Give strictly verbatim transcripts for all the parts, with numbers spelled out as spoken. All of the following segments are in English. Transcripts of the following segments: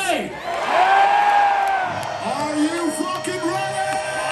ready? Are you fucking ready?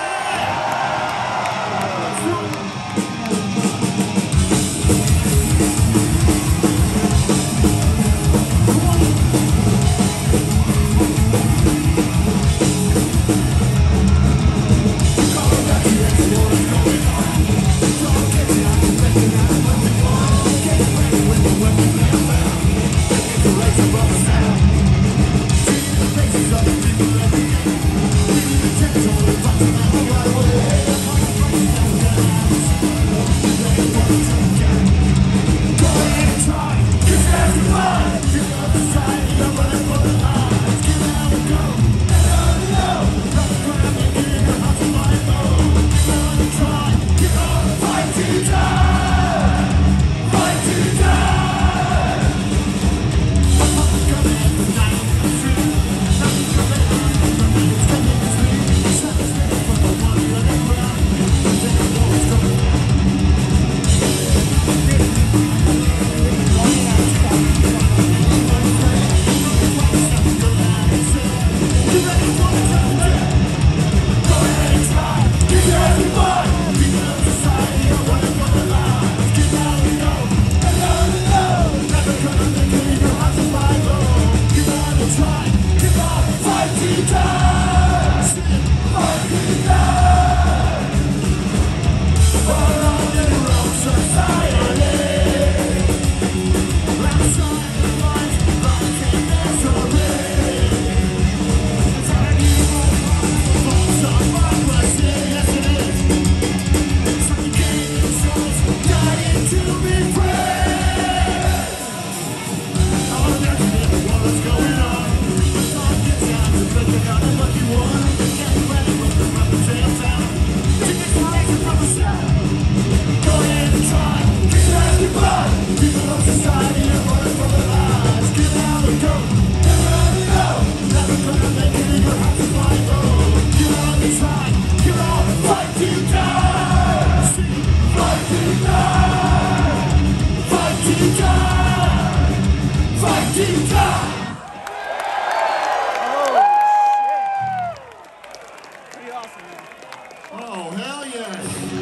Oh, hell yes.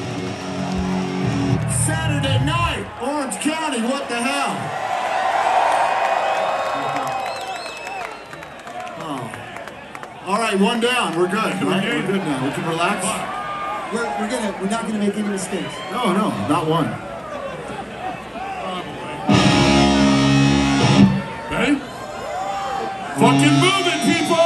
Saturday night, Orange County, what the hell? Oh. All right, one down, we're good, right? We're good now, we can relax. We're, we're, gonna, we're not gonna make any mistakes. No, no, not one. Ready? Fucking move it, people!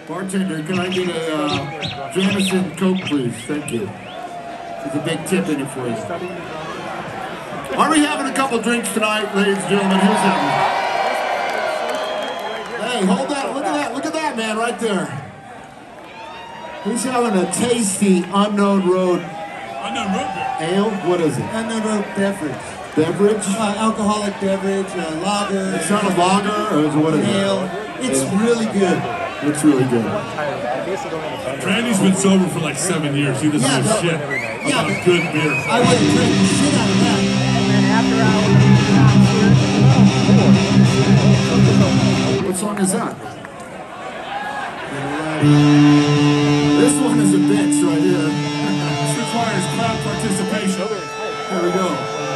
Bartender, can I get a uh, Jameson Coke, please? Thank you. There's a big tip in it for you. Are we having a couple drinks tonight, ladies and gentlemen? Who's having? Hey, hold that. Look at that. Look at that, man, right there. Who's having a tasty Unknown Road Unknown Road beer. ale? What is it? Unknown Road beverage. Beverage? Uh, alcoholic beverage, uh, lager. It's not a lager, or is it what is it? Ale. It's really good. It's really good. Randy's been sober for like seven years. He doesn't Yeah, know but- shit yeah, about but- good beer. I wouldn't drink the shit out of that. What song is that? This one is a bitch right here. This requires crowd participation. There we go.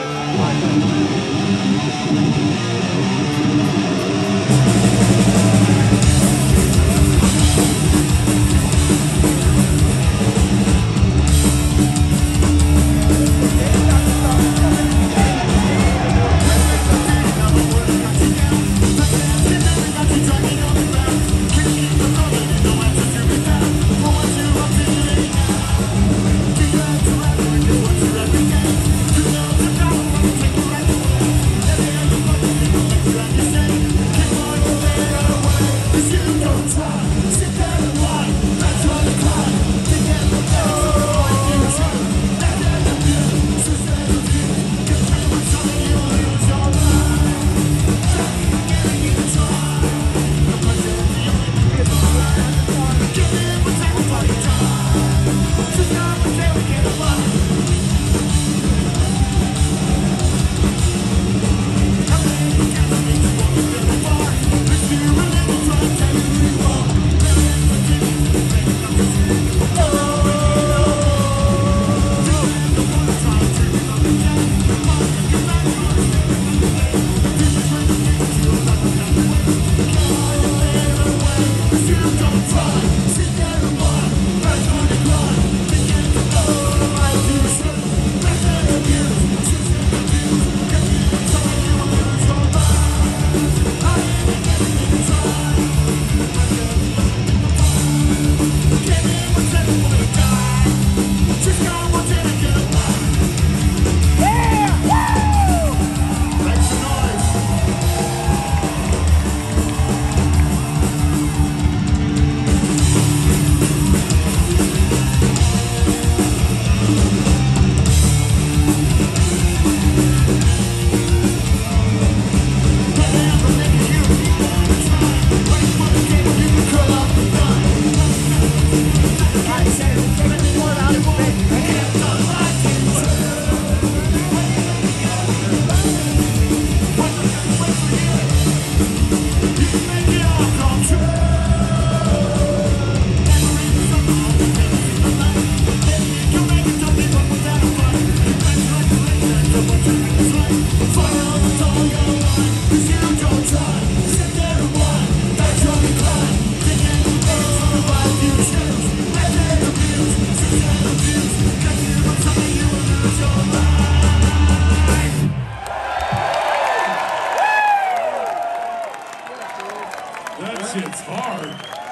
That shit's hard.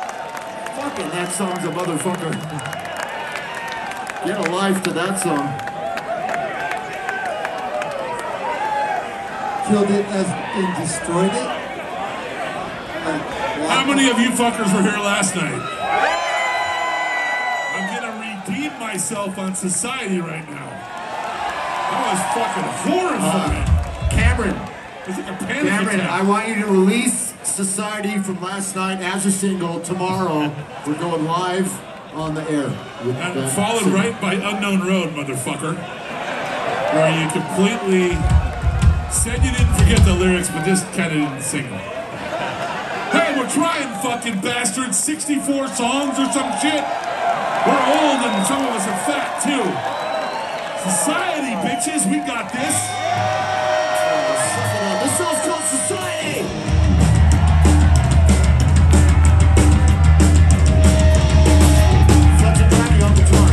Fucking that song's a motherfucker. Get a life to that song. Killed it as and destroyed it. Like, wow. How many of you fuckers were here last night? I'm gonna redeem myself on society right now. That was fucking horrifying. Uh, Cameron, It's like a panic Cameron, attack. I want you to release Society from last night as a single. Tomorrow, we're going live on the air. With And that followed single. right by Unknown Road, motherfucker. Where you completely said you didn't forget the lyrics, but just kind of didn't sing them. Hey, we're trying, fucking bastards. sixty-four songs or some shit. We're old and some of us are fat, too. Society, bitches, we got this. This song's called Society. Fletcher Brady on guitar.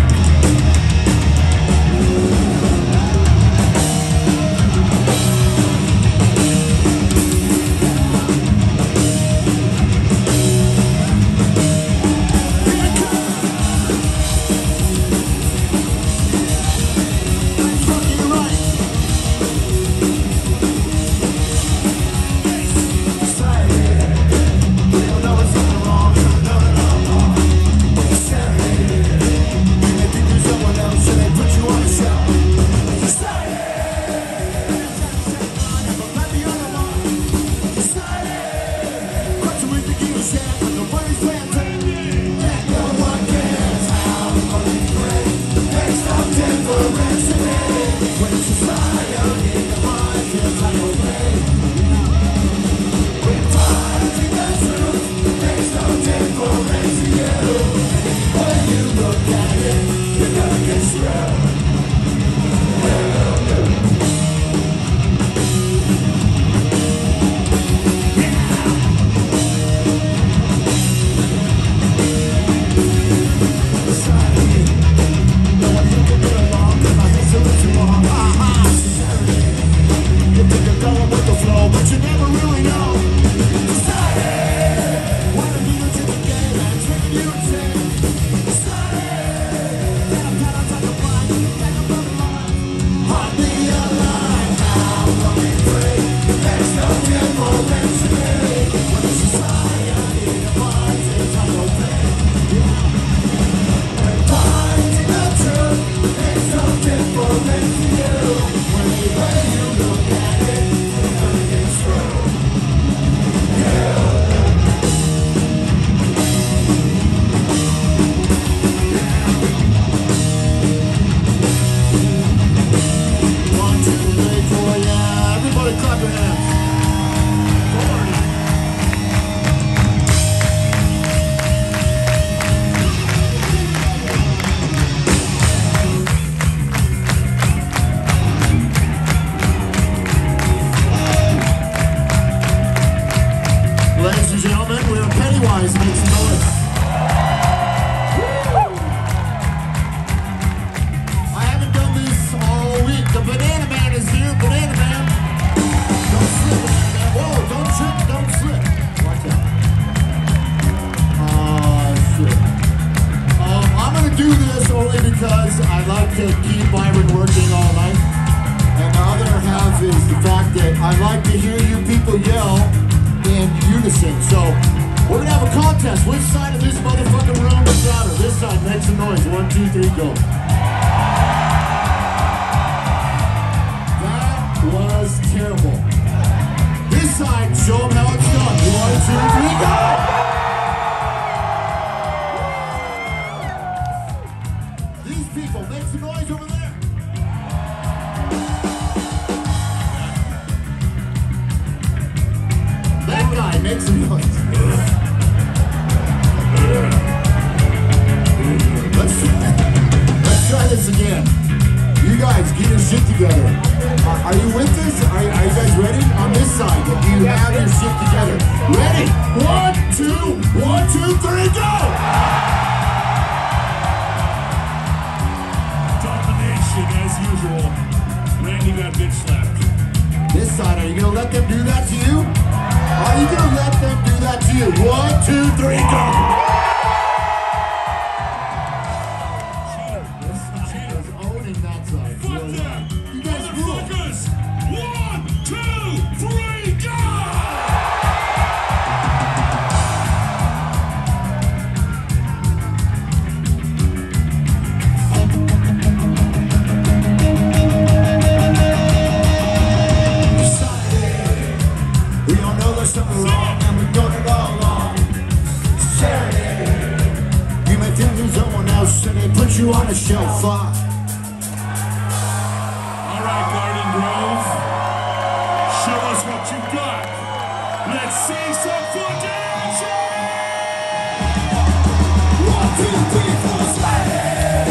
noise. Which side of this motherfucking room is louder? This side, make some noise. One, two, three, go. That was terrible. This side, show them how it's done. One, two, three, go! These people, make some noise over there. That guy, make some noise. Let's, let's try this again. You guys, get your shit together. Uh, are you with this? Are, are you guys ready? On this side, do you have your shit together? Ready? One, two, one, two, three, go! Domination as usual. Randy got bitch slapped. This side, are you gonna let them do that to you? Are you gonna let them do that to you? One, two, three, go! Something wrong and we're doing it all wrong. Saturday, you may think there's someone else and they put you on a shelf. Uh. Alright, Garden Grove. Show us what you got. Let's see some fucking action! One, two, three, four, Saturday.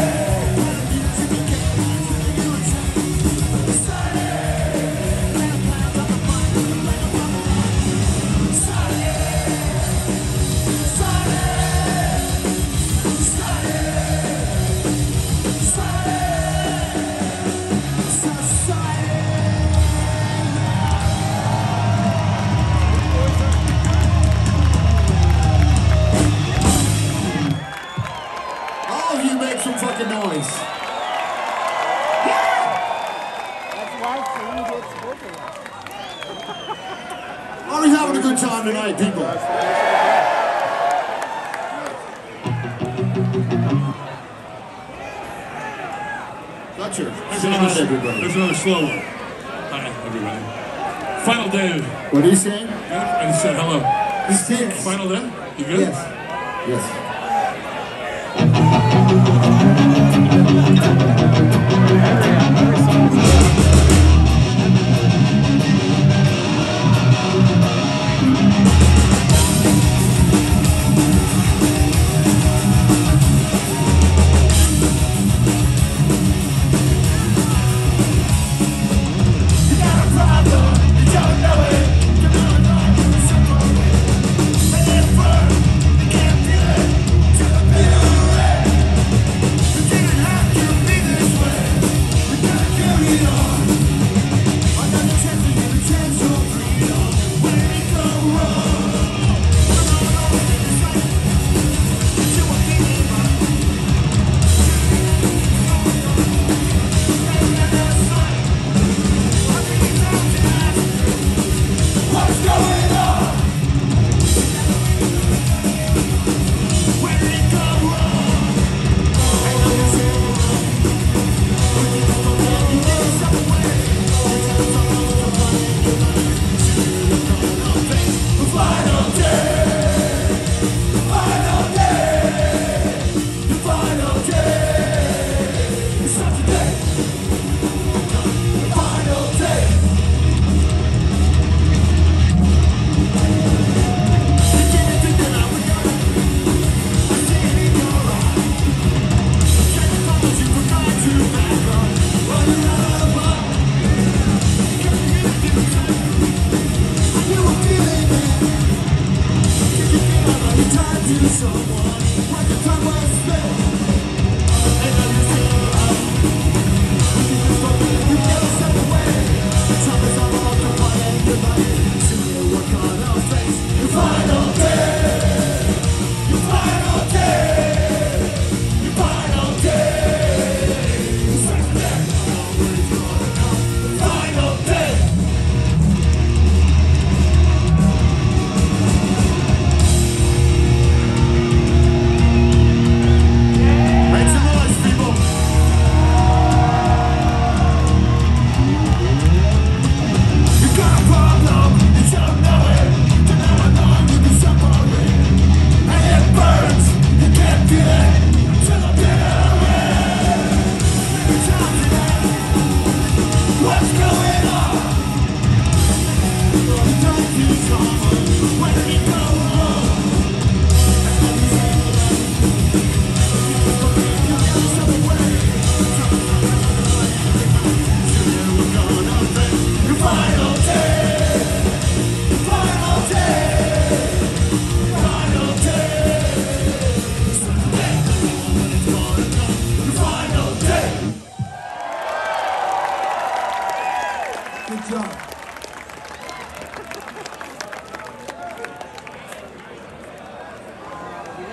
Some fucking noise. That's why someone gets spoken. Are we having a good time tonight, people? Fletcher, There's say hi another, to everybody. there's another slow one. Hi, everybody. Final day. What are you saying? Good? I just said hello. Six. Final day? You good? Yes. Yes.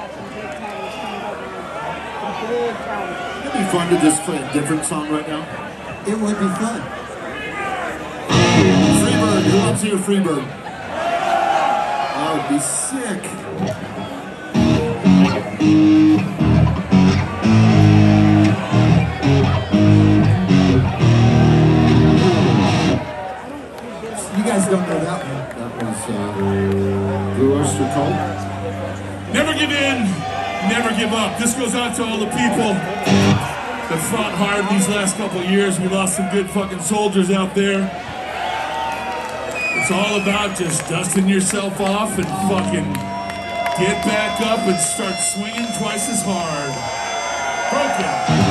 It'd be fun to just play a different song right now. It would be fun. Freebird, who wants to hear Freebird? That would be sick. You guys don't know that one. That was uh, Blue Oyster Cult. Never give in, never give up. This goes out to all the people that fought hard these last couple of years. We lost some good fucking soldiers out there. It's all about just dusting yourself off and fucking get back up and start swinging twice as hard. Broken.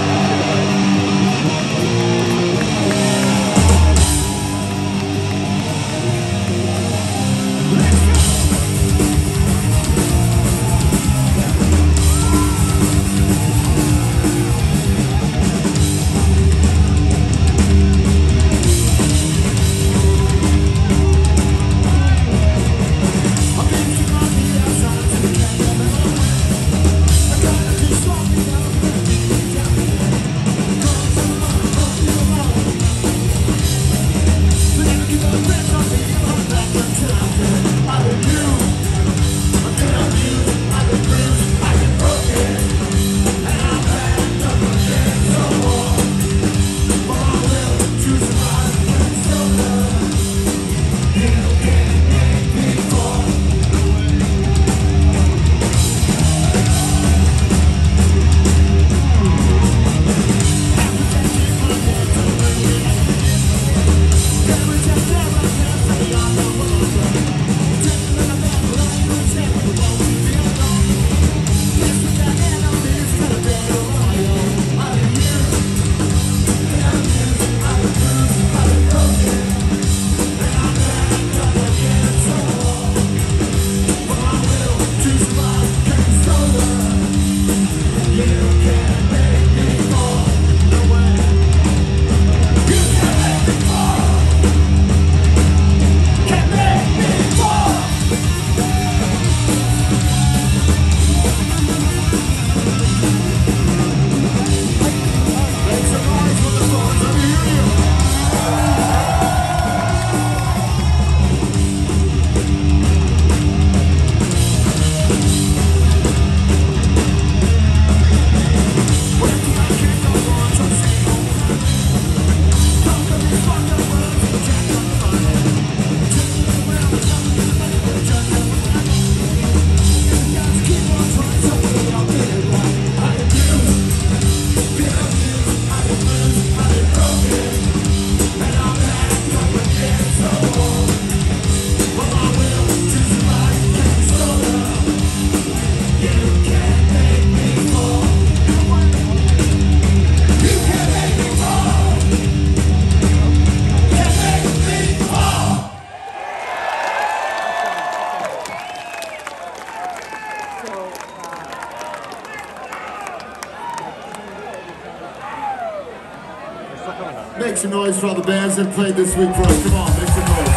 Make some noise for all the bands that played this week for us. Come on, make some noise.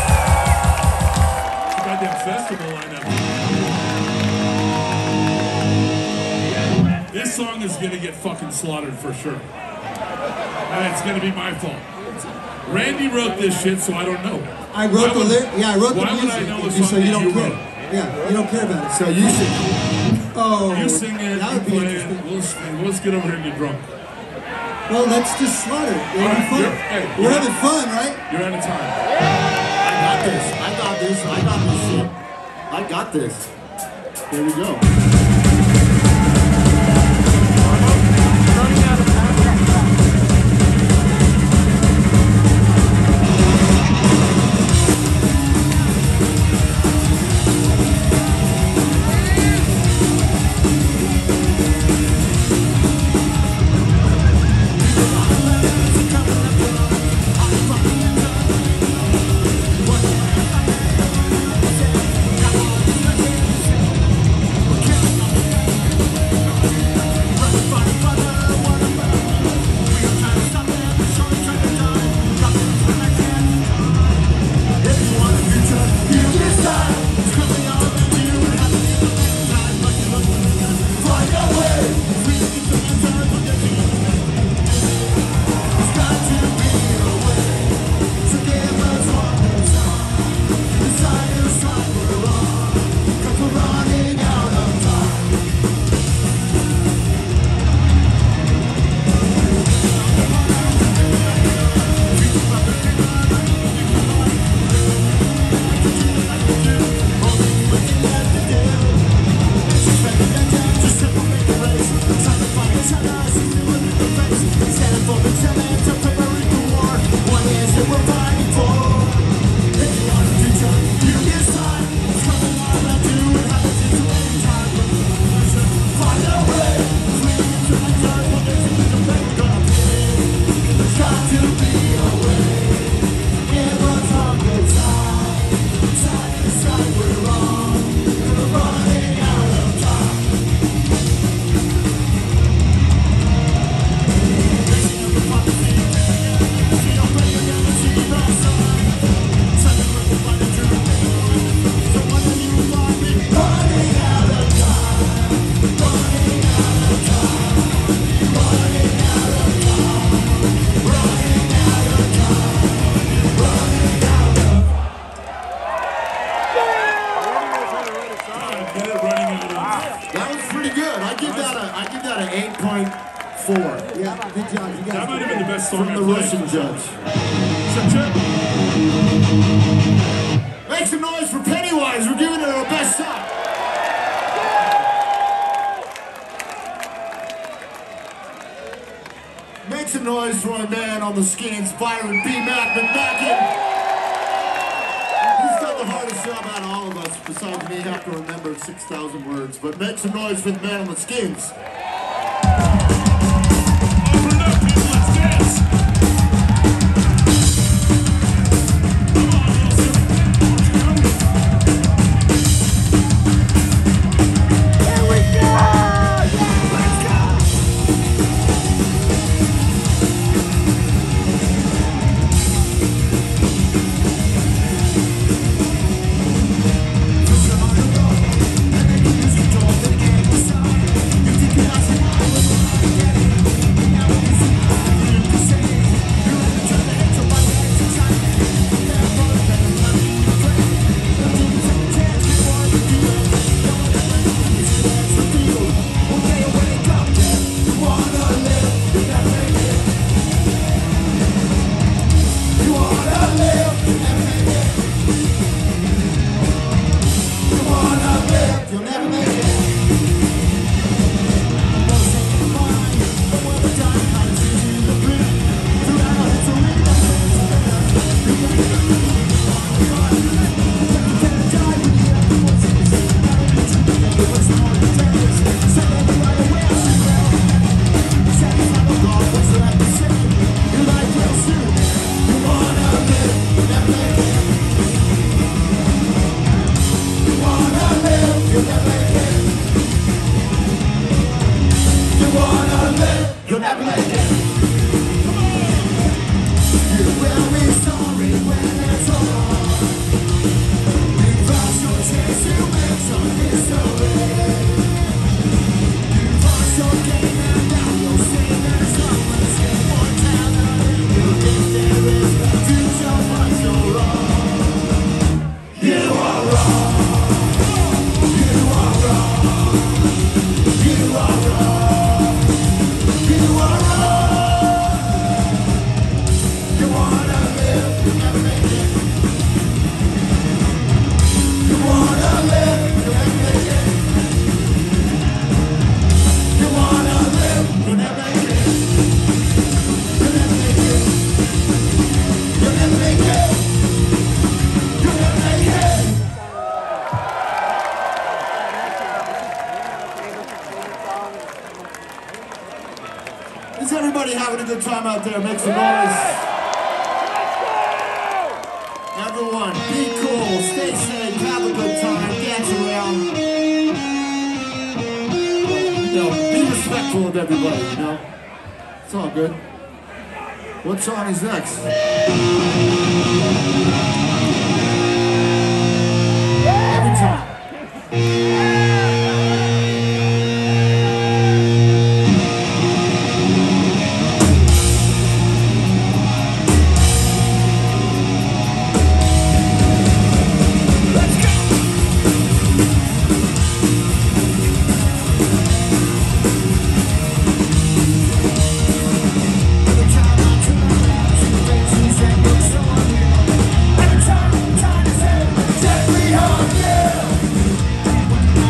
Goddamn festival lineup. This song is gonna get fucking slaughtered for sure. And it's gonna be my fault. Randy wrote this shit, so I don't know. I wrote Why the would- lyric. Yeah, I wrote the why would music. I know a and song so you that don't you care. wrote? Yeah, you don't care about it. So you sing. Oh, You sing it, that you would be play it. interesting. We'll, sing. Let's get over here and get drunk. Well, let's just slaughter it. It'll be Alright, fun. you're- hey, We're you're- having fun, right? You're out of time. I got this. I got this. I got this shit. I got this. Here we go. give that a, I give that an eight point four. Yeah, good job. You guys That might have been the best song From I the played. Russian judge. So, Chip, Make some noise for Pennywise. We're giving it our best shot. Make some noise for my man on the skins, Byron B. Mac McMacken. He's done the hardest job out of all of us, besides me have to remember six thousand words. But make some noise for the man on the skins. open it up, people. Let's dance. Come on, Wilson. Here we go! Let's go! You'll never make it. You'll never make it. You will be sorry when it's over. You lost your chance to make some history. You lost your game and now you'll see there's someone's immortality. You think there is a future, but you're wrong. You are wrong. You are wrong. You are wrong. You are wrong. You wanna live, you never make it. You wanna live, you never make it. You wanna live, you never make it. You never make it. You never make it. You never make it. Is everybody having a good time out there? Make some noise. Everyone, be cool, stay safe, have a good time, dance around. You know, be respectful of everybody, you know? It's all good. What song is next? Every time. Every time, time to say, set me on, yeah.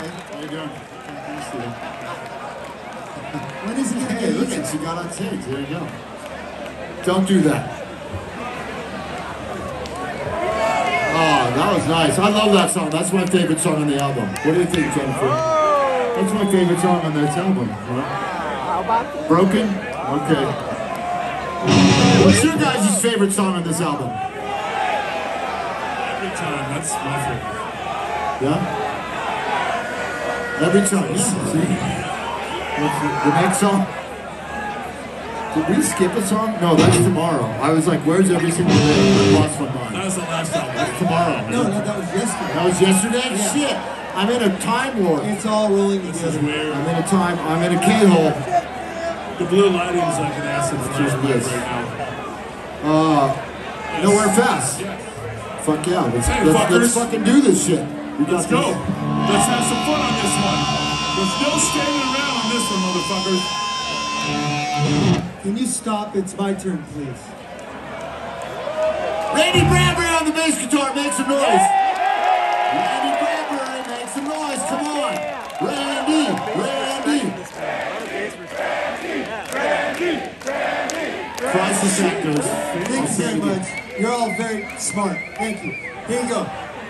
How you doing? When is he gonna Hey, get look eaten? at she got on stage. There you go. Don't do that. Oh, that was nice. I love that song. That's my favorite song on the album. What do you think, Jennifer? That's my favorite song on this album. How about this? Broken? Okay. What's your guys' favorite song on this album? Every time, that's my favorite. Yeah? Every time. Yeah. See? What's the, the next song? Did we skip a song? No, that's tomorrow. I was like, where's every single day? I lost my mind. That was the last album. That's tomorrow. No, no, that was yesterday. That was yesterday? Yeah. Shit. I'm in a time warp. It's all rolling This is together. weird. I'm in a time, I'm in a K-hole. The blue lighting is like an acid Just flare this. right now. Uh, Nowhere Fast. Yeah. Fuck yeah. Let's, Hey, let's, fuckers. let's fucking do this shit. We got Let's go. this. Let's have some fun on this one. There's no standing around on this one, motherfuckers. Can you stop? It's my turn, please. Randy Bradbury on the bass guitar, make some noise. Randy Bradbury, make some noise, come on. Randy, Randy. Crisis Actors. Thanks very much. You're all very smart. Thank you. Here you go.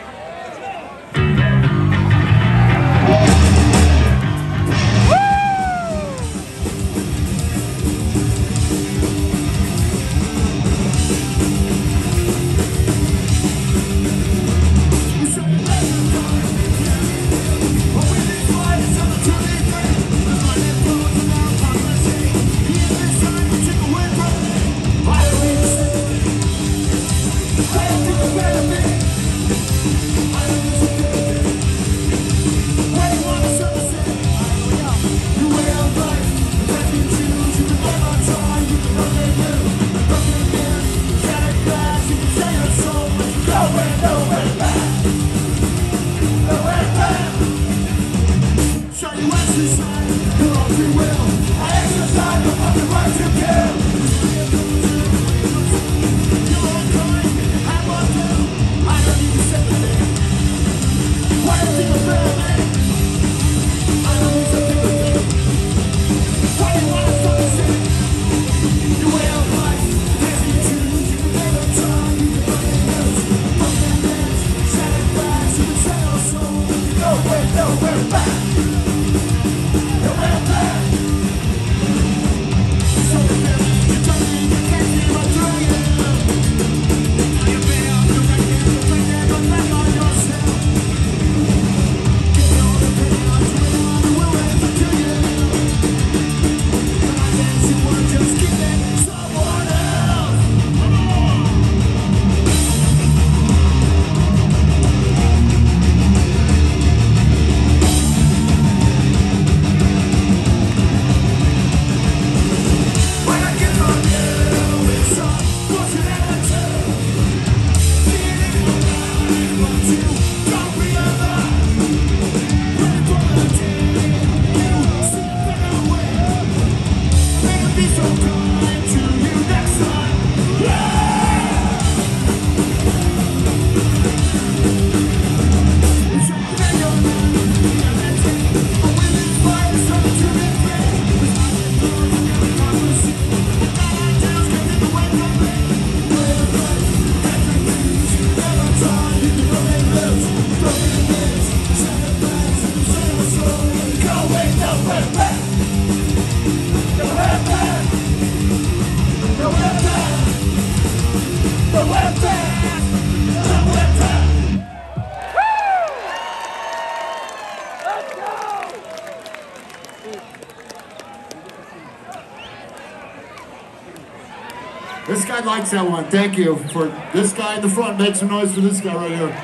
This guy likes that one. Thank you for this guy in the front. Make some noise for this guy right here.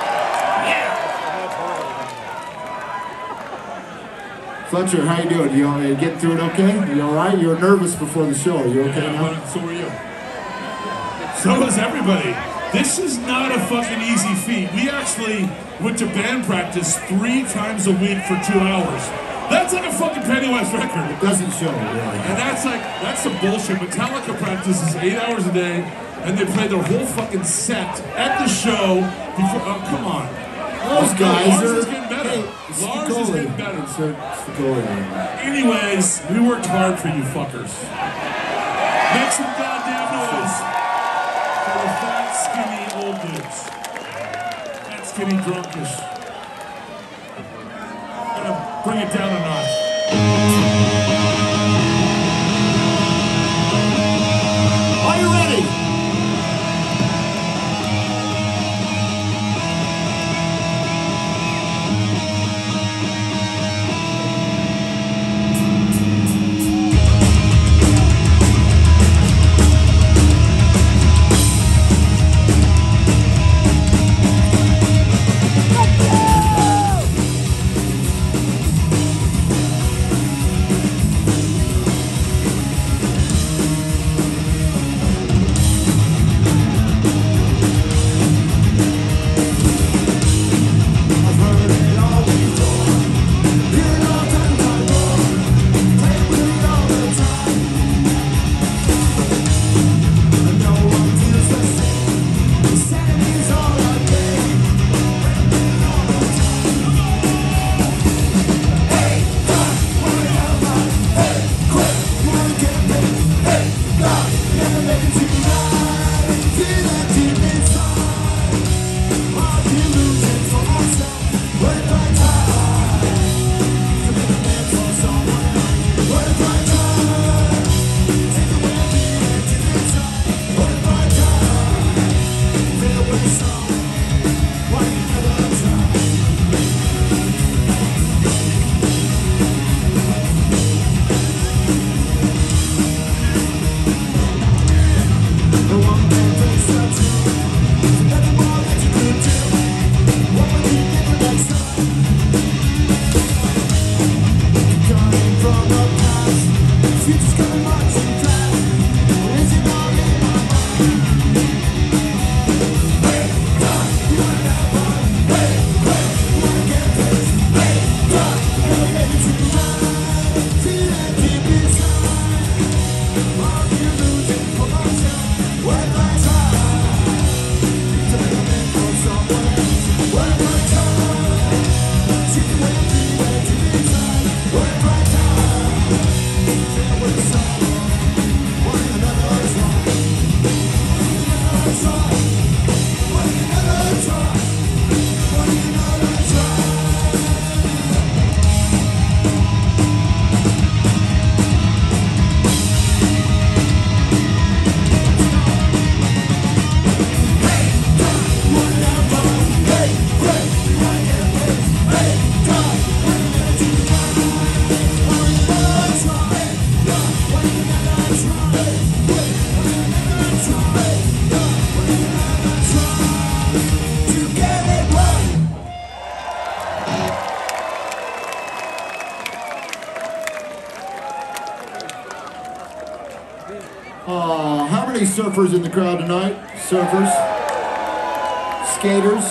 Yeah. Fletcher, how you doing? You, all, you getting through it okay? You all right? You were nervous before the show. Are you okay Yeah, now? but so were you. So is everybody. This is not a fucking easy feat. We actually went to band practice three times a week for two hours. That's like a fucking Pennywise record. It doesn't show, really. And that's like, that's some bullshit. Metallica practices eight hours a day, and they play their whole fucking set at the show before, oh, come on. Those guys Ours is are, getting better. Lars is getting better. It's the goalie. Anyways, we worked hard for you fuckers. Make some goddamn noise for the fat, skinny old dudes. Fat, skinny, drunkish. I'm gonna bring it down a notch. Are you ready? Uh, how many surfers in the crowd tonight? Surfers? Skaters?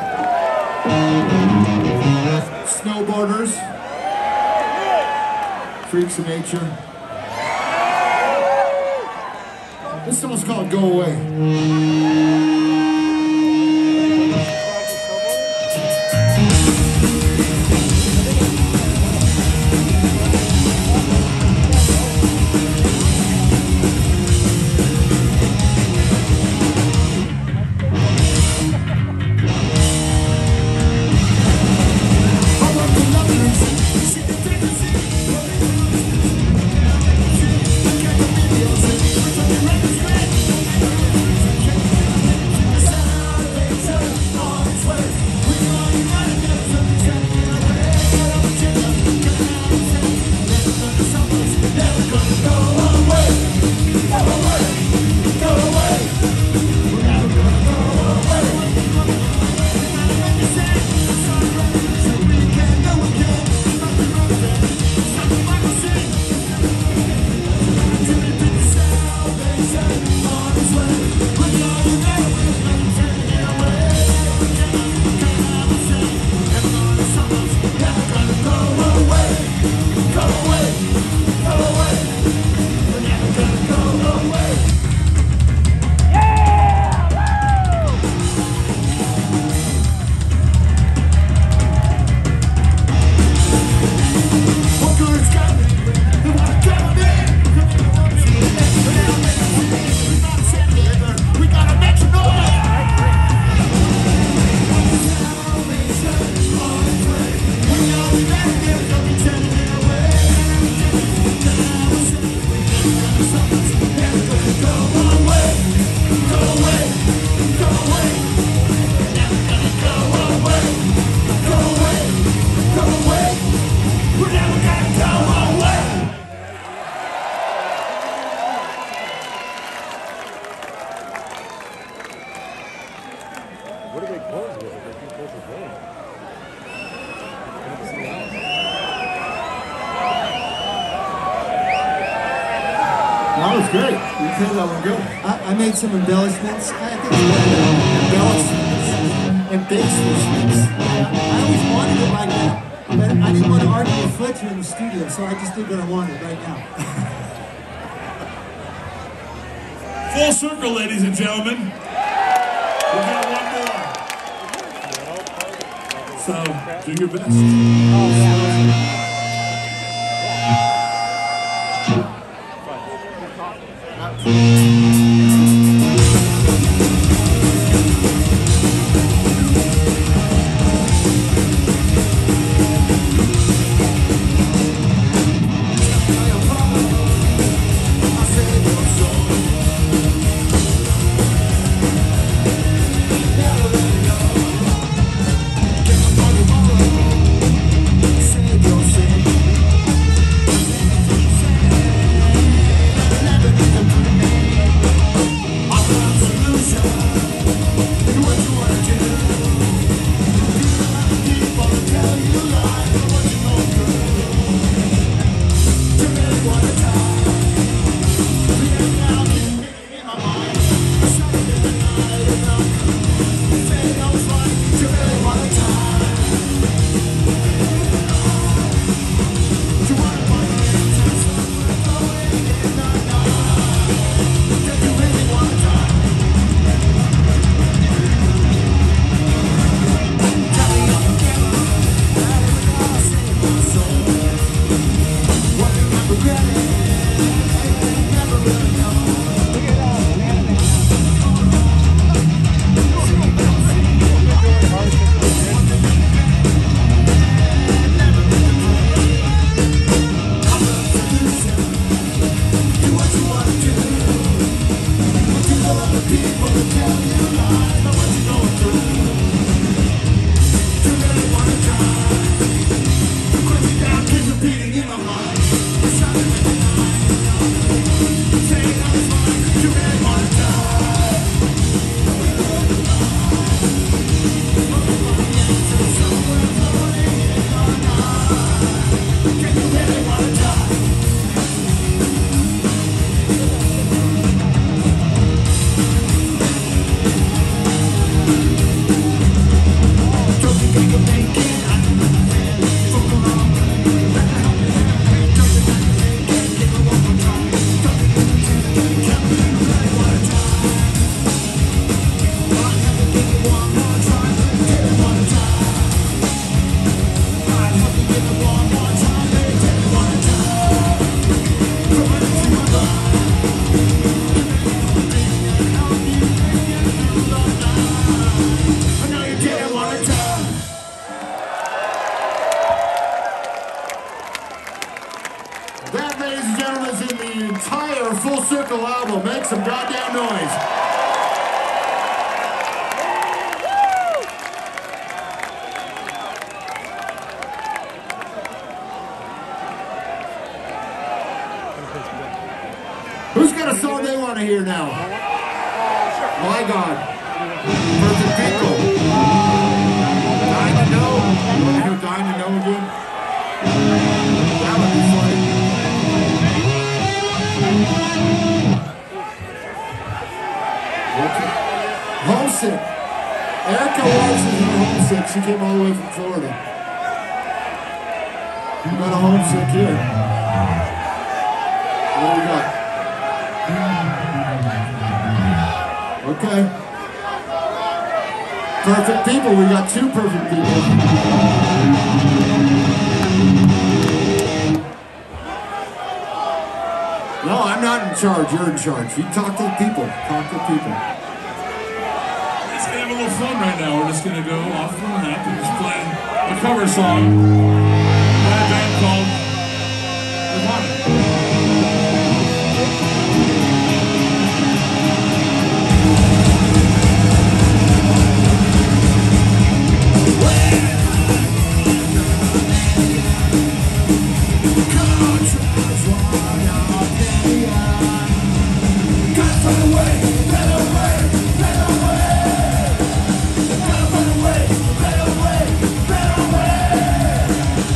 Snowboarders? Freaks of nature? This song's called Go Away. was great. You played that one good. I, I made some embellishments. I think it's embellishments. Embellishments. I always wanted it like that. But I didn't want to argue with Fletcher in the studio, so I just did what I wanted right now. Full circle, ladies and gentlemen. We got one more. So, do your best. Oh, yeah. That, ladies and gentlemen, is in the entire Full Circle album. Make some goddamn noise. Who's got a song they want to hear now? My God. Perfect People. Dying to Know. You want to hear Dying to Know again? That would be funny. Okay. Homesick. Erica Weiss is in Homesick. She came all the way from Florida. You got a Homesick here. What do we got? Okay. Perfect People. We got two perfect people. No, I'm not in charge. You're in charge. You talk to the people. Talk to the people. Let's have a little fun right now. We're just going to go off the map and just play a cover song by a band called Nirvana. Better way, better way, better way.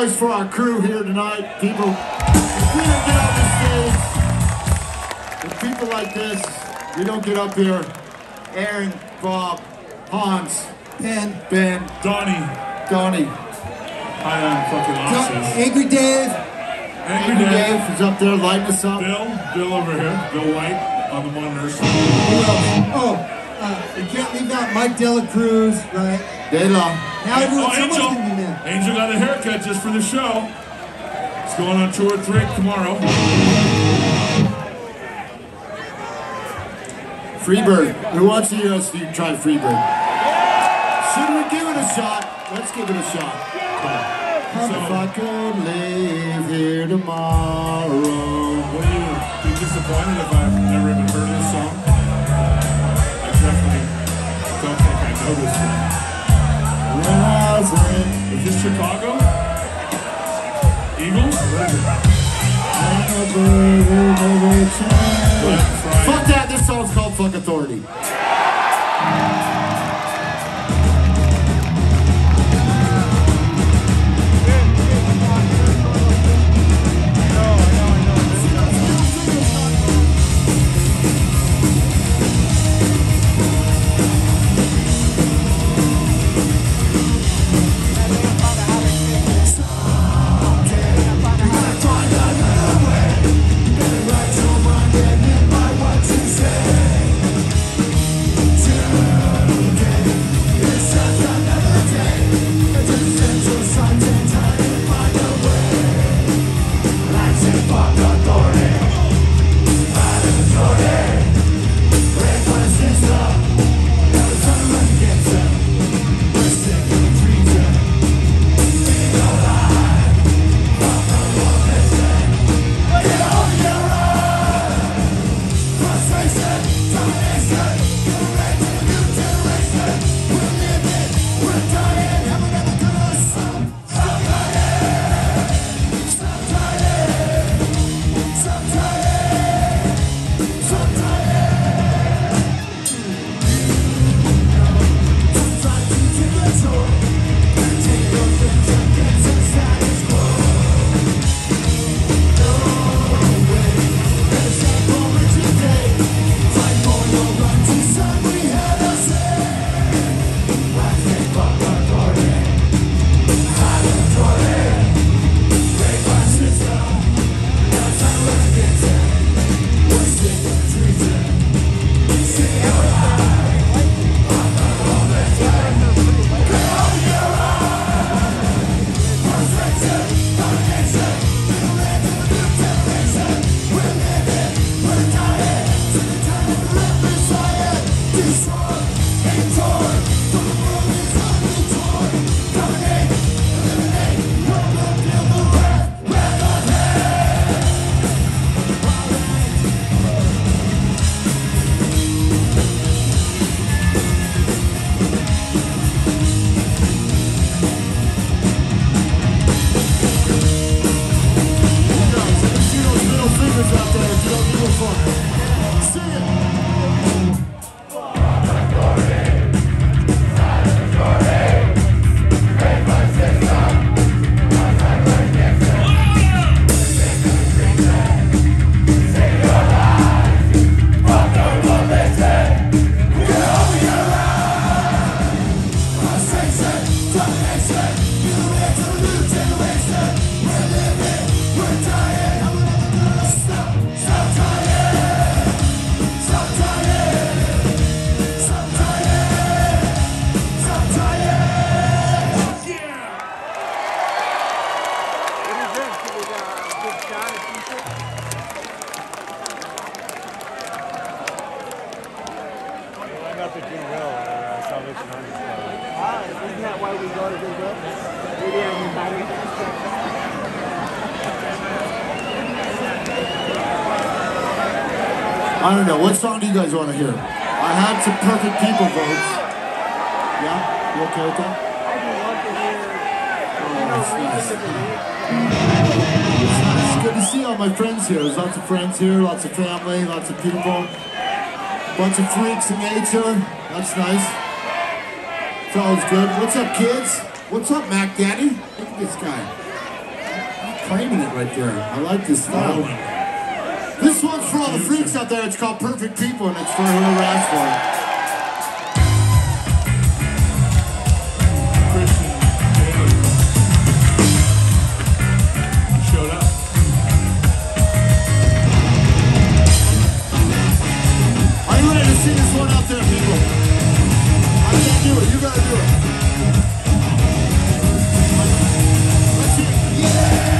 noise for our crew here tonight. People, if we don't get on this stage, with people like this, we don't get up here. Aaron, Bob, Hans, Ben, Ben, Donnie. Donnie, Hi, I'm fucking awesome. Angry Dave. Angry Angry Dave. Dave is up there lighting us up. Bill. Bill over here. Bill White on the monitors. Who else? Oh, uh, you can't leave out Mike Dela Cruz, right? They long. Now everyone, Oh, someone's Angel. gonna be mad. Angel got a haircut just for the show. It's going on tour three tomorrow. Freebird. Who wants to hear us try Freebird? Should we give it a shot? Let's give it a shot. Come So- if I could live here tomorrow. Will you be disappointed if I've never even heard this song? I definitely don't think I know this one. When I was in Is this Chicago? Eagles? What is it? Black Friday. Fuck that, this song's called Fuck Authority. I don't know. What song do you guys want to hear? I had some Perfect People votes. Yeah? You okay with that? Oh, that's nice. It's nice. It's good to see all my friends here. There's lots of friends here, lots of family, lots of people. Bunch of freaks in nature. That's nice. It's always good. What's up, kids? What's up, Mac Daddy? Look at this guy. claiming it right there. I like this style. This one's for all the freaks out there. It's called Perfect People, and it's for whoever asked for it. See this one out there, people. I can't do it. You gotta do it. Let's see it. Yeah!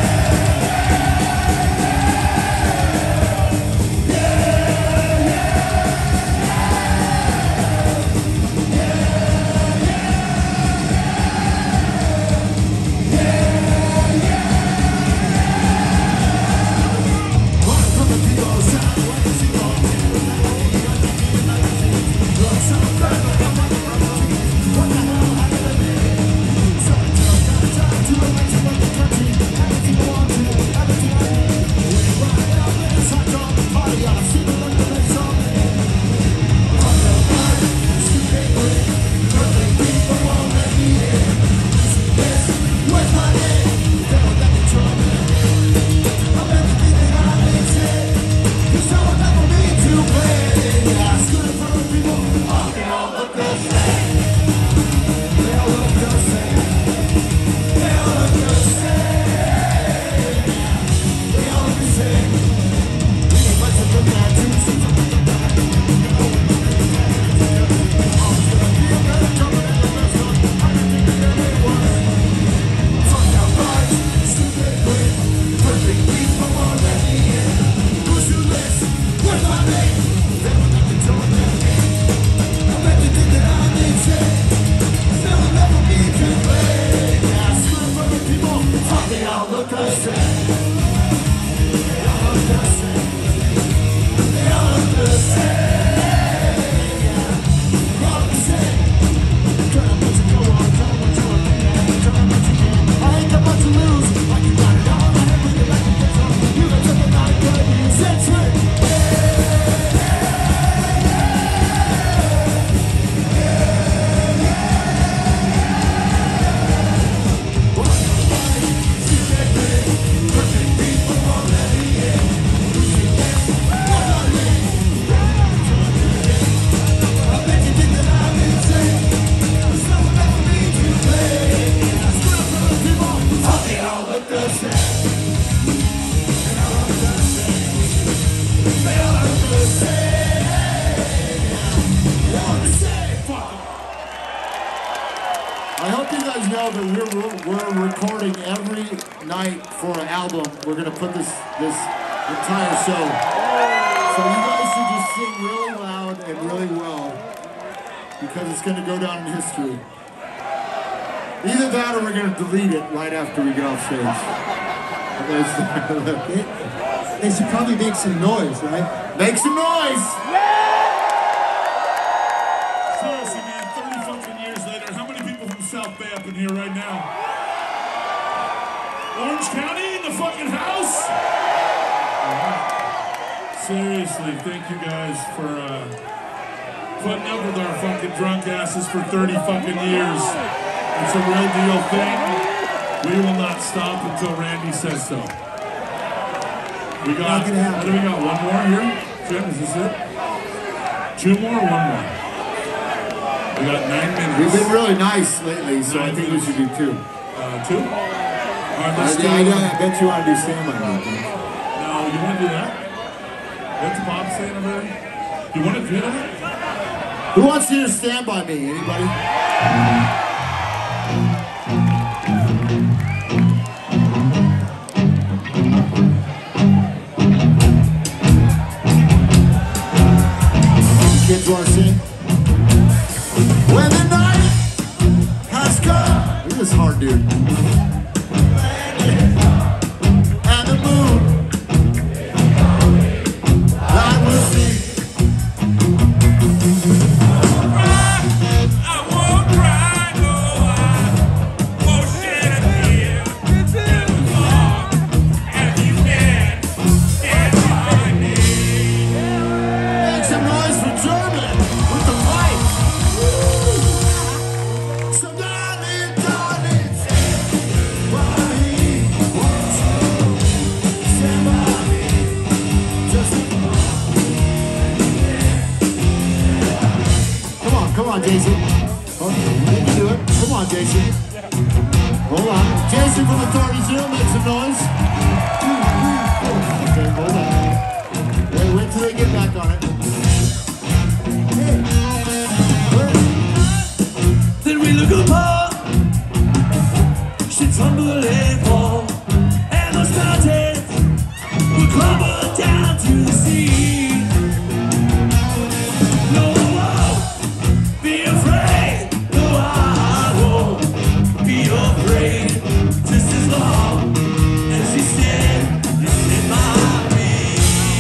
I hope you guys know that we're, we're recording every night for an album. We're going to put this, this entire show. So you guys should just sing really loud and really well, because it's going to go down in history. Either that or we're going to delete it right after we get off stage. They should probably make some noise, right? Make some noise! Seriously, man, thirty fucking years later, how many people from South Bay up in here right now? Orange County in the fucking house? Seriously, thank you guys for uh, putting up with our fucking drunk asses for thirty fucking years. It's a real deal thing. We will not stop until Randy says so. We got, what do we got? One more here? Jim, is this it? Two more or one more? We got nine minutes. We've been really nice lately, so nine I think minutes. We should do two. Uh, two? Right, I, I, I bet you want to do Stand By Me. No, you want to do that? What's Bob saying over there? You want to do that? Who wants to hear Stand By Me? Anybody? Kids want to sing? When the night has come. Look at this hard dude. And the moon that will see. I won't cry, no, I won't shed a tear. It's been long, and you stand, stand by me. Make some noise for German with the pipe. So darling, darling, Jason. Oh, you can do it. Come on, Jason. Hold on. Jason from Authority Zero, make some noise. Okay, hold on. Wait, wait till they get back on it. Hey. Then we look apart. Shit's unbelievable. And those mountains will crumble down to the sea. No, I won't be afraid. No, I won't be afraid. Just as long as you stand in my way.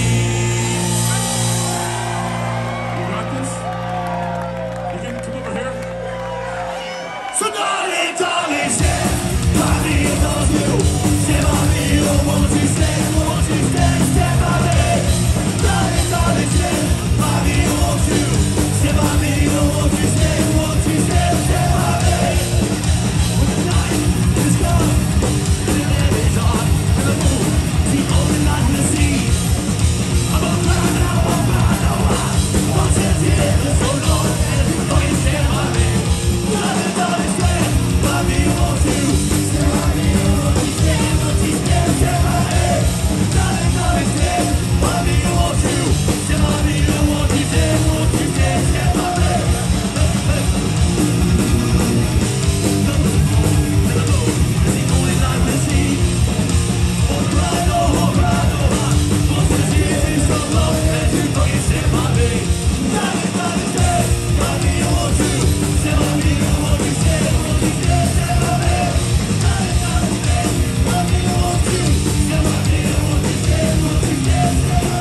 You got this? You can come over here. So darling, darling, stand by me and love you. Stand by me, oh, won't you stand, won't you stand, stand by me. Darling, darling, stand by me, won't you? Stand by me, oh, won't you stand, won't you stand, stand by me. When the night is gone, and the land is on, and the moon, the only light we'll see. I'm a cry now, I'm a cry now, I won't stand here, so long, and you know you stand by me. Darling, darling, stand by me, won't you? Stand by me, oh, won't you stand, won't you stand, stand by me. Darling, darling, stand by me, won't you? Stand by me, oh, won't you stand, won't you stand, stand by me. And the moon is the only light we'll see. All right, oh, all right, oh, I won't stand here so long, and you know you stand by me. Darling, darling, stand by me, won't you? Stand by me, oh, won't you stand, won't you stand, stand by me. Darling, darling, stand by me, won't you? Stand by me, oh, won't you stand, won't you stand, stand by me.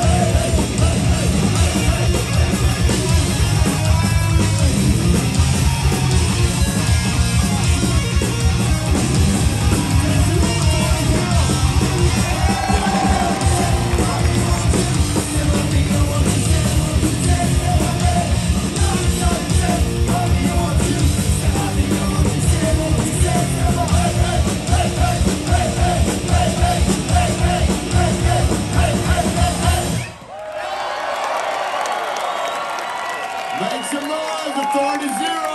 Make some noise, Authority Zero!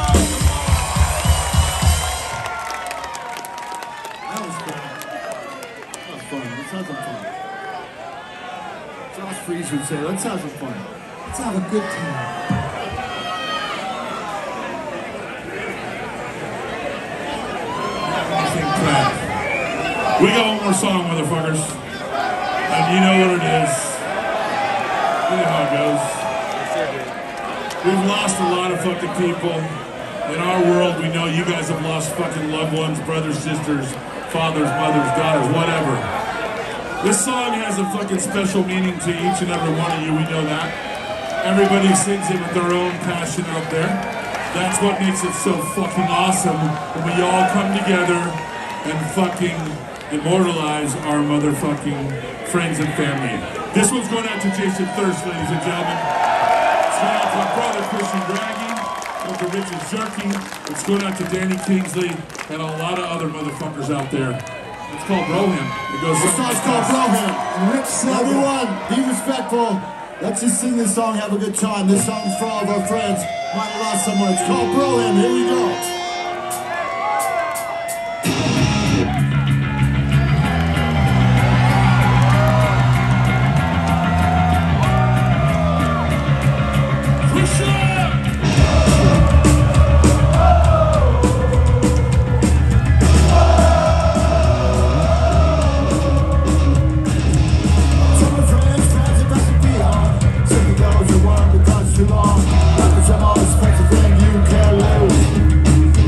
That was fun. That was fun. Let's have some fun. Josh Freeze would say, let's have some fun. Let's have a good time. Sing crap. We got one more song, motherfuckers. And you know what it is. You know how it goes. We've lost a lot of fucking people. In our world, we know you guys have lost fucking loved ones, brothers, sisters, fathers, mothers, daughters, whatever. This song has a fucking special meaning to each and every one of you, we know that. Everybody sings it with their own passion out there. That's what makes it so fucking awesome when we all come together and fucking immortalize our motherfucking friends and family. This one's going out to Jason Thirst, ladies and gentlemen. It's going out to my brother Christian Draghi, Uncle Richard Jerky. It's going out to Danny Kingsley and a lot of other motherfuckers out there. It's called Bro Him. It goes. This song's called Bro Him. Rich Everyone, be respectful. Let's just sing this song, have a good time. This song's for all of our friends. Might have lost someone. It's called Bro Him. Here we go. Too long, like the time all expensive thing you can lose.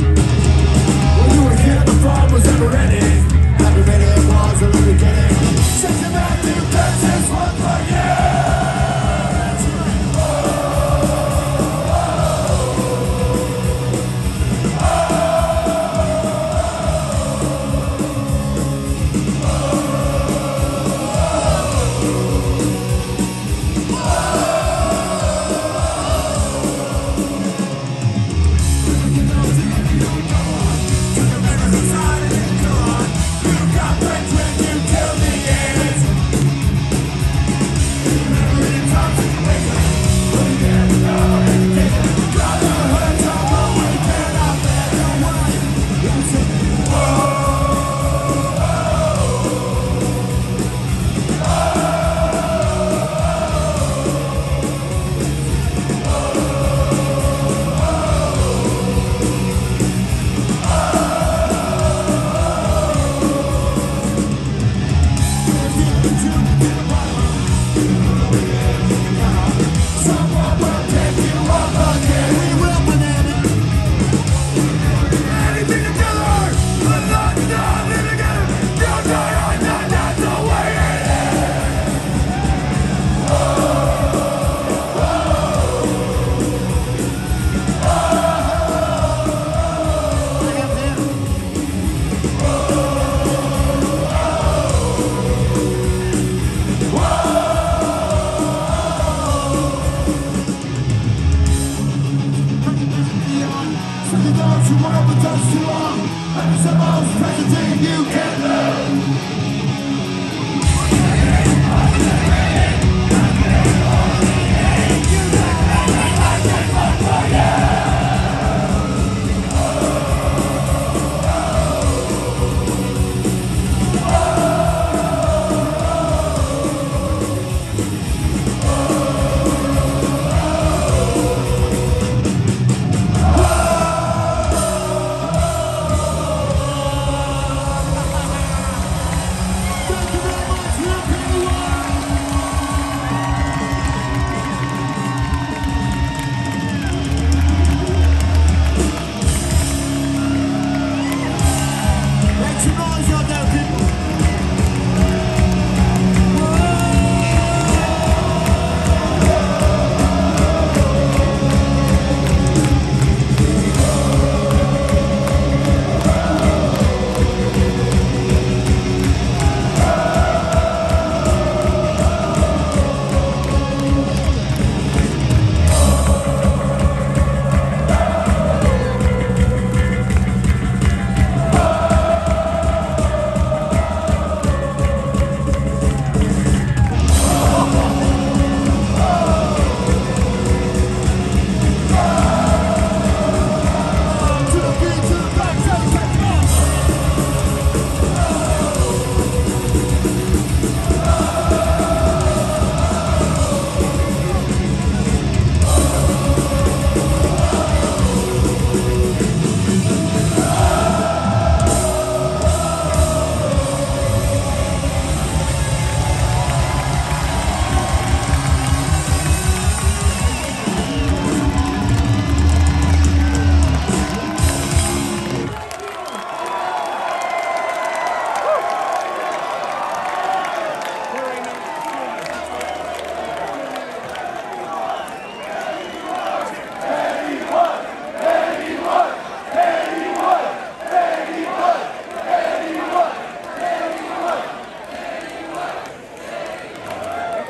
your world, but touch too long. And it's the most present thing you can